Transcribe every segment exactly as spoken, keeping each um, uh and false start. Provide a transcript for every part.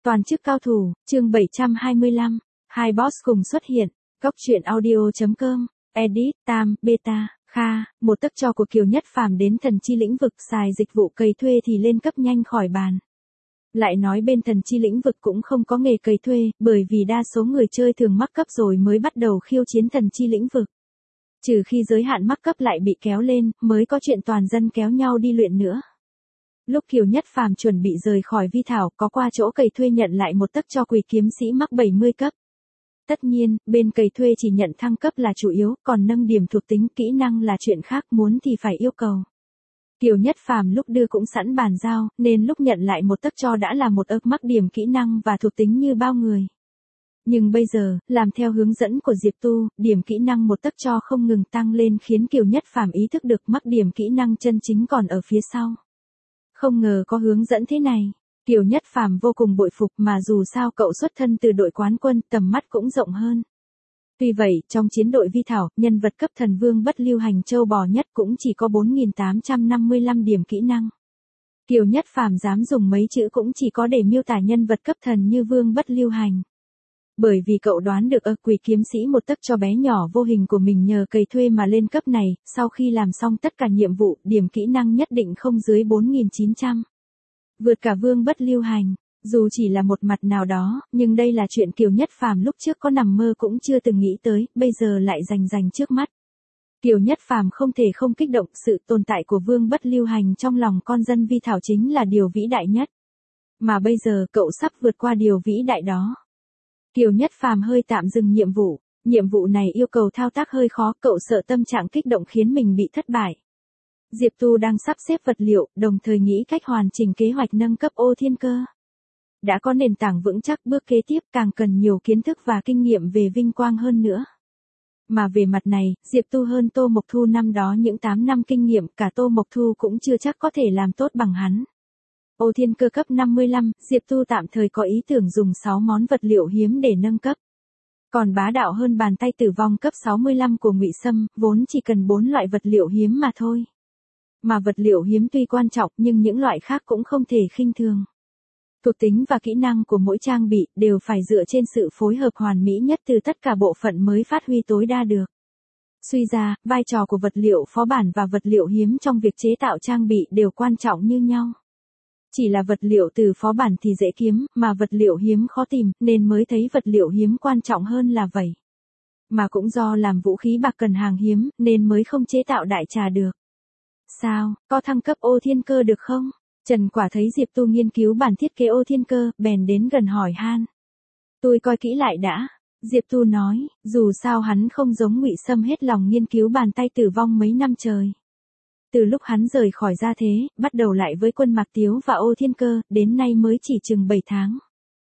Toàn chức cao thủ, chương bảy trăm hai mươi lăm, hai boss cùng xuất hiện, góc truyện audio.com, edit, tam, beta, kha, một tấc cho của Kiều Nhất Phàm đến thần chi lĩnh vực xài dịch vụ cày thuê thì lên cấp nhanh khỏi bàn. Lại nói bên thần chi lĩnh vực cũng không có nghề cày thuê, bởi vì đa số người chơi thường mắc cấp rồi mới bắt đầu khiêu chiến thần chi lĩnh vực. Trừ khi giới hạn mắc cấp lại bị kéo lên, mới có chuyện toàn dân kéo nhau đi luyện nữa. Lúc Kiều Nhất Phàm chuẩn bị rời khỏi Vi Thảo, có qua chỗ cày thuê nhận lại một tấc cho quỷ kiếm sĩ mắc bảy mươi cấp. Tất nhiên, bên cày thuê chỉ nhận thăng cấp là chủ yếu, còn nâng điểm thuộc tính kỹ năng là chuyện khác, muốn thì phải yêu cầu. Kiều Nhất Phàm lúc đưa cũng sẵn bàn giao, nên lúc nhận lại một tấc cho đã là một ức mắc điểm kỹ năng và thuộc tính như bao người. Nhưng bây giờ, làm theo hướng dẫn của Diệp Tu, điểm kỹ năng một tấc cho không ngừng tăng lên khiến Kiều Nhất Phàm ý thức được mắc điểm kỹ năng chân chính còn ở phía sau. Không ngờ có hướng dẫn thế này. Kiều Nhất Phàm vô cùng bội phục, mà dù sao cậu xuất thân từ đội quán quân, tầm mắt cũng rộng hơn. Tuy vậy, trong chiến đội Vi Thảo, nhân vật cấp thần vương bất lưu hành châu bò nhất cũng chỉ có bốn nghìn tám trăm năm mươi lăm điểm kỹ năng. Kiều Nhất Phàm dám dùng mấy chữ cũng chỉ có để miêu tả nhân vật cấp thần như vương bất lưu hành. Bởi vì cậu đoán được ở quỷ kiếm sĩ một tấc cho bé nhỏ vô hình của mình nhờ cày thuê mà lên cấp này, sau khi làm xong tất cả nhiệm vụ, điểm kỹ năng nhất định không dưới bốn nghìn chín trăm. Vượt cả vương bất lưu hành, dù chỉ là một mặt nào đó, nhưng đây là chuyện Kiều Nhất Phàm lúc trước có nằm mơ cũng chưa từng nghĩ tới, bây giờ lại rành rành trước mắt. Kiều Nhất Phàm không thể không kích động, sự tồn tại của vương bất lưu hành trong lòng con dân Vi Thảo chính là điều vĩ đại nhất. Mà bây giờ cậu sắp vượt qua điều vĩ đại đó. Kiều Nhất Phàm hơi tạm dừng nhiệm vụ, nhiệm vụ này yêu cầu thao tác hơi khó, cậu sợ tâm trạng kích động khiến mình bị thất bại. Diệp Tu đang sắp xếp vật liệu, đồng thời nghĩ cách hoàn chỉnh kế hoạch nâng cấp ô thiên cơ. Đã có nền tảng vững chắc, bước kế tiếp càng cần nhiều kiến thức và kinh nghiệm về vinh quang hơn nữa. Mà về mặt này, Diệp Tu hơn Tô Mộc Thu năm đó những tám năm kinh nghiệm, cả Tô Mộc Thu cũng chưa chắc có thể làm tốt bằng hắn. Ô thiên cơ cấp năm mươi lăm, Diệp Tu tạm thời có ý tưởng dùng sáu món vật liệu hiếm để nâng cấp. Còn bá đạo hơn bàn tay tử vong cấp sáu mươi lăm của Ngụy Sâm, vốn chỉ cần bốn loại vật liệu hiếm mà thôi. Mà vật liệu hiếm tuy quan trọng nhưng những loại khác cũng không thể khinh thường. Thuộc tính và kỹ năng của mỗi trang bị đều phải dựa trên sự phối hợp hoàn mỹ nhất từ tất cả bộ phận mới phát huy tối đa được. Suy ra, vai trò của vật liệu phó bản và vật liệu hiếm trong việc chế tạo trang bị đều quan trọng như nhau. Chỉ là vật liệu từ phó bản thì dễ kiếm, mà vật liệu hiếm khó tìm, nên mới thấy vật liệu hiếm quan trọng hơn là vậy. Mà cũng do làm vũ khí bạc cần hàng hiếm, nên mới không chế tạo đại trà được. Sao, có thăng cấp ô thiên cơ được không? Trần Quả thấy Diệp Tu nghiên cứu bản thiết kế ô thiên cơ, bèn đến gần hỏi han. Tôi coi kỹ lại đã. Diệp Tu nói, dù sao hắn không giống Ngụy Sâm hết lòng nghiên cứu bàn tay tử vong mấy năm trời. Từ lúc hắn rời khỏi gia thế, bắt đầu lại với quân Mạc Tiếu và ô thiên cơ, đến nay mới chỉ chừng bảy tháng.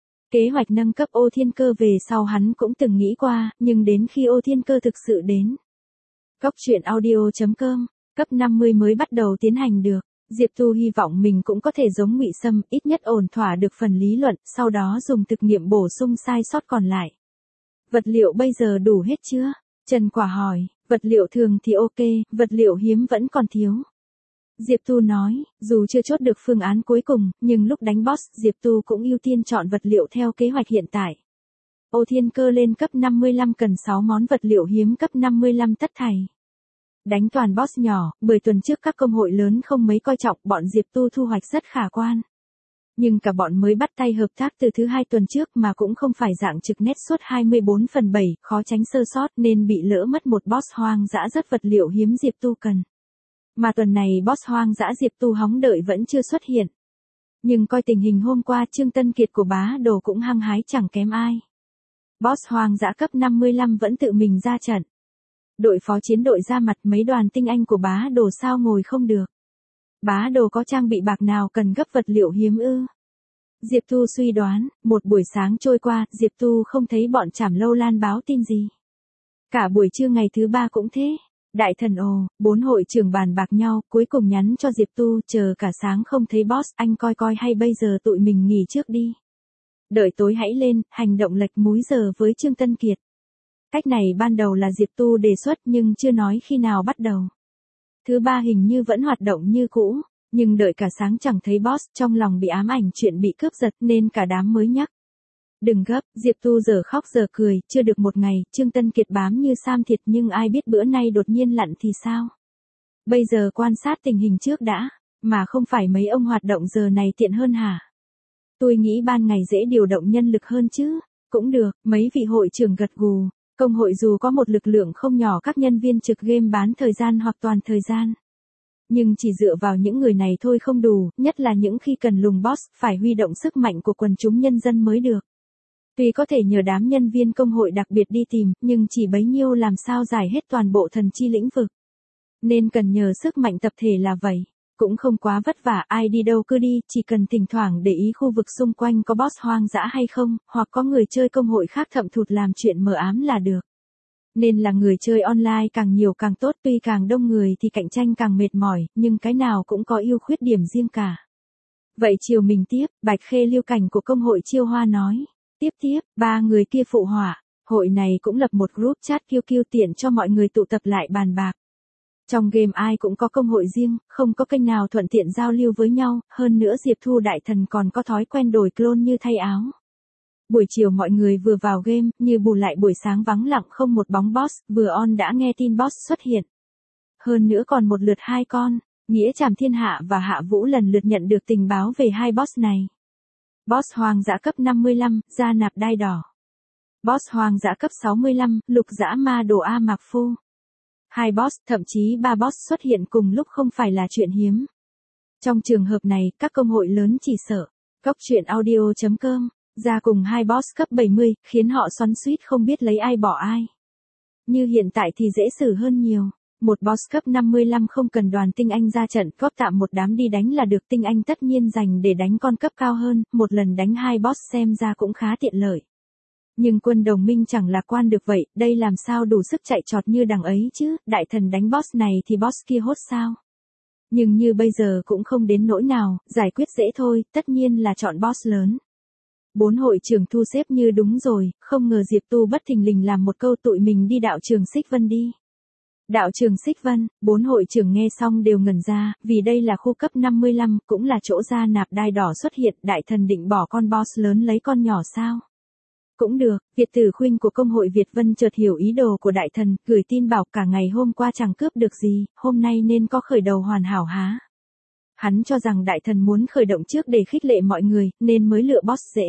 Kế hoạch nâng cấp ô thiên cơ về sau hắn cũng từng nghĩ qua, nhưng đến khi ô thiên cơ thực sự đến. Góc truyện audio.com, cấp năm mươi mới bắt đầu tiến hành được. Diệp Tu hy vọng mình cũng có thể giống Ngụy Sâm, ít nhất ổn thỏa được phần lý luận, sau đó dùng thực nghiệm bổ sung sai sót còn lại. Vật liệu bây giờ đủ hết chưa? Trần Quả hỏi, vật liệu thường thì ok, vật liệu hiếm vẫn còn thiếu. Diệp Tu nói, dù chưa chốt được phương án cuối cùng, nhưng lúc đánh boss, Diệp Tu cũng ưu tiên chọn vật liệu theo kế hoạch hiện tại. Ô thiên cơ lên cấp năm mươi lăm cần sáu món vật liệu hiếm cấp năm mươi lăm tất thảy. Đánh toàn boss nhỏ, bởi tuần trước các công hội lớn không mấy coi trọng, bọn Diệp Tu thu hoạch rất khả quan. Nhưng cả bọn mới bắt tay hợp tác từ thứ hai tuần trước mà cũng không phải dạng trực nét suốt hai mươi bốn phần bảy, khó tránh sơ sót nên bị lỡ mất một boss hoang dã rất vật liệu hiếm Diệp Tu cần. Mà tuần này boss hoang dã Diệp Tu hóng đợi vẫn chưa xuất hiện. Nhưng coi tình hình hôm qua Trương Tân Kiệt của bá đồ cũng hăng hái chẳng kém ai. Boss hoang dã cấp năm mươi lăm vẫn tự mình ra trận. Đội phó chiến đội ra mặt, mấy đoàn tinh anh của bá đồ sao ngồi không được. Bá đồ có trang bị bạc nào cần gấp vật liệu hiếm ư? Diệp Tu suy đoán, một buổi sáng trôi qua, Diệp Tu không thấy bọn Trảm Lâu Lan báo tin gì. Cả buổi trưa ngày thứ ba cũng thế. Đại thần ồ, bốn hội trưởng bàn bạc nhau, cuối cùng nhắn cho Diệp Tu, chờ cả sáng không thấy boss, anh coi coi hay bây giờ tụi mình nghỉ trước đi. Đợi tối hãy lên, hành động lệch múi giờ với Trương Tân Kiệt. Cách này ban đầu là Diệp Tu đề xuất nhưng chưa nói khi nào bắt đầu. Thứ ba hình như vẫn hoạt động như cũ. Nhưng đợi cả sáng chẳng thấy boss, trong lòng bị ám ảnh chuyện bị cướp giật nên cả đám mới nhắc. Đừng gấp, Diệp Tu giờ khóc giờ cười, chưa được một ngày, Trương Tân Kiệt bám như sam thịt nhưng ai biết bữa nay đột nhiên lặn thì sao. Bây giờ quan sát tình hình trước đã, mà không phải mấy ông hoạt động giờ này tiện hơn hả? Tôi nghĩ ban ngày dễ điều động nhân lực hơn chứ. Cũng được, mấy vị hội trưởng gật gù. Công hội dù có một lực lượng không nhỏ các nhân viên trực game bán thời gian hoặc toàn thời gian. Nhưng chỉ dựa vào những người này thôi không đủ, nhất là những khi cần lùng boss, phải huy động sức mạnh của quần chúng nhân dân mới được. Tuy có thể nhờ đám nhân viên công hội đặc biệt đi tìm, nhưng chỉ bấy nhiêu làm sao giải hết toàn bộ thần chi lĩnh vực. Nên cần nhờ sức mạnh tập thể là vậy. Cũng không quá vất vả, ai đi đâu cứ đi, chỉ cần thỉnh thoảng để ý khu vực xung quanh có boss hoang dã hay không, hoặc có người chơi công hội khác thậm thụt làm chuyện mờ ám là được. Nên là người chơi online càng nhiều càng tốt, tuy càng đông người thì cạnh tranh càng mệt mỏi, nhưng cái nào cũng có ưu khuyết điểm riêng cả. Vậy chiều mình tiếp, Bạch Khê Lưu Cảnh của công hội Chiêu Hoa nói. Tiếp tiếp, ba người kia phụ họa, hội này cũng lập một group chat kiu kiu tiện cho mọi người tụ tập lại bàn bạc. Trong game ai cũng có công hội riêng, không có kênh nào thuận tiện giao lưu với nhau, hơn nữa Diệp Thu đại thần còn có thói quen đổi clone như thay áo. Buổi chiều mọi người vừa vào game, như bù lại buổi sáng vắng lặng không một bóng boss, vừa on đã nghe tin boss xuất hiện. Hơn nữa còn một lượt hai con, Nghĩa Trảm Thiên Hạ và Hạ Vũ lần lượt nhận được tình báo về hai boss này. Boss hoang dã cấp năm mươi lăm, da nạp đai đỏ. Boss hoang dã cấp sáu mươi lăm, lục dã ma đồ A Mạc Phu. Hai boss, thậm chí ba boss xuất hiện cùng lúc không phải là chuyện hiếm. Trong trường hợp này, các công hội lớn chỉ sợ. Cóc truyện audio chấm com ra cùng hai boss cấp bảy mươi, khiến họ xoắn xuýt không biết lấy ai bỏ ai. Như hiện tại thì dễ xử hơn nhiều. Một boss cấp năm mươi lăm không cần đoàn tinh anh ra trận, góp tạm một đám đi đánh là được, tinh anh tất nhiên dành để đánh con cấp cao hơn, một lần đánh hai boss xem ra cũng khá tiện lợi. Nhưng quân đồng minh chẳng lạc quan được vậy, đây làm sao đủ sức chạy trọt như đằng ấy chứ, đại thần đánh boss này thì boss kia hốt sao. Nhưng như bây giờ cũng không đến nỗi nào, giải quyết dễ thôi, tất nhiên là chọn boss lớn. Bốn hội trưởng thu xếp như đúng rồi, không ngờ Diệp Tu bất thình lình làm một câu tụi mình đi đạo trường Xích Vân đi. Đạo trường Xích Vân, bốn hội trưởng nghe xong đều ngẩn ra, vì đây là khu cấp năm mươi lăm, cũng là chỗ da nạp đai đỏ xuất hiện, đại thần định bỏ con boss lớn lấy con nhỏ sao? Cũng được, Việt tử khuynh của công hội Việt Vân chợt hiểu ý đồ của đại thần, gửi tin bảo cả ngày hôm qua chẳng cướp được gì, hôm nay nên có khởi đầu hoàn hảo há. Hắn cho rằng đại thần muốn khởi động trước để khích lệ mọi người, nên mới lựa boss dễ.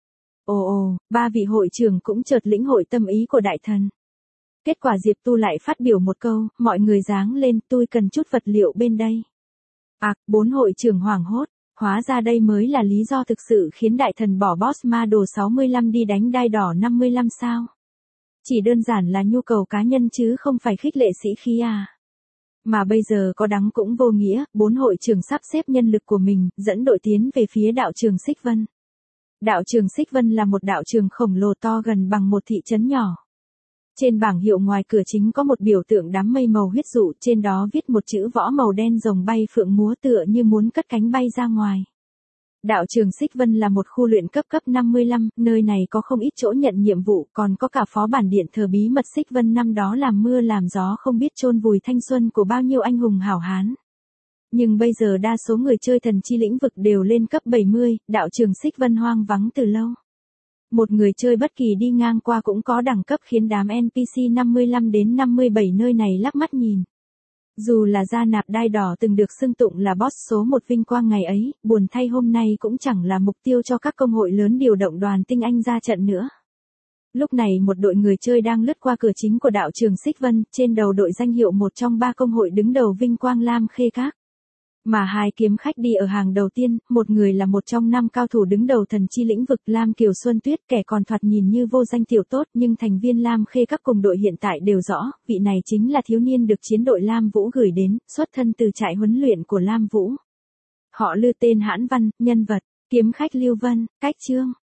Ồ ồ, ba vị hội trưởng cũng chợt lĩnh hội tâm ý của đại thần. Kết quả Diệp Tu lại phát biểu một câu, mọi người giáng lên, tôi cần chút vật liệu bên đây. À, bốn hội trưởng hoảng hốt, hóa ra đây mới là lý do thực sự khiến đại thần bỏ boss ma đồ sáu mươi lăm đi đánh đai đỏ năm mươi lăm sao. Chỉ đơn giản là nhu cầu cá nhân chứ không phải khích lệ sĩ khí à. Mà bây giờ có đắng cũng vô nghĩa, bốn hội trưởng sắp xếp nhân lực của mình, dẫn đội tiến về phía đạo trường Xích Vân. Đạo trường Xích Vân là một đạo trường khổng lồ to gần bằng một thị trấn nhỏ. Trên bảng hiệu ngoài cửa chính có một biểu tượng đám mây màu huyết dụ, trên đó viết một chữ võ màu đen rồng bay phượng múa tựa như muốn cất cánh bay ra ngoài. Đạo trường Xích Vân là một khu luyện cấp cấp năm mươi lăm, nơi này có không ít chỗ nhận nhiệm vụ, còn có cả phó bản điện thờ bí mật Xích Vân năm đó làm mưa làm gió không biết chôn vùi thanh xuân của bao nhiêu anh hùng hảo hán. Nhưng bây giờ đa số người chơi thần chi lĩnh vực đều lên cấp bảy mươi, đạo trường Xích Vân hoang vắng từ lâu. Một người chơi bất kỳ đi ngang qua cũng có đẳng cấp khiến đám en pê xê năm mươi lăm đến năm mươi bảy nơi này lắc mắt nhìn. Dù là da nạp đai đỏ từng được xưng tụng là boss số một vinh quang ngày ấy, buồn thay hôm nay cũng chẳng là mục tiêu cho các công hội lớn điều động đoàn tinh anh ra trận nữa. Lúc này một đội người chơi đang lướt qua cửa chính của đạo trường Xích Vân, trên đầu đội danh hiệu một trong ba công hội đứng đầu vinh quang Lam Khê Các. Mà hai kiếm khách đi ở hàng đầu tiên, một người là một trong năm cao thủ đứng đầu thần chi lĩnh vực Lam Kiều Xuân Tuyết, kẻ còn thoạt nhìn như vô danh tiểu tốt nhưng thành viên Lam Khê Các cùng đội hiện tại đều rõ, vị này chính là thiếu niên được chiến đội Lam Vũ gửi đến, xuất thân từ trại huấn luyện của Lam Vũ. Họ Lư tên Hãn Văn, nhân vật, kiếm khách Lưu Vân, cách chương.